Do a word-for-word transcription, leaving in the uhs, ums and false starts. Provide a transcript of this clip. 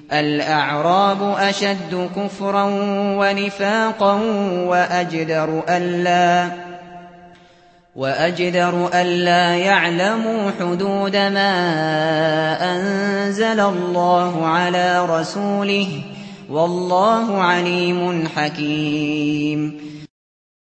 الأعراب أشد كفرا ونفاقا وأجدر ألا وأجدر ألا يعلموا حدود ما أنزل الله على رسوله والله عليم حكيم